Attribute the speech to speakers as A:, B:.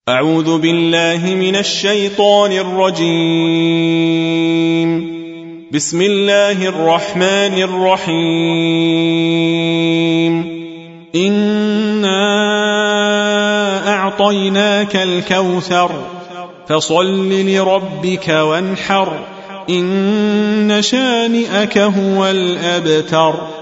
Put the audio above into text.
A: أعوذ بالله من الشيطان الرجيم. بسم الله الرحمن الرحيم. إنا أعطيناك الكوثر فصل لربك وانحر إن شانئك هو الأبتر.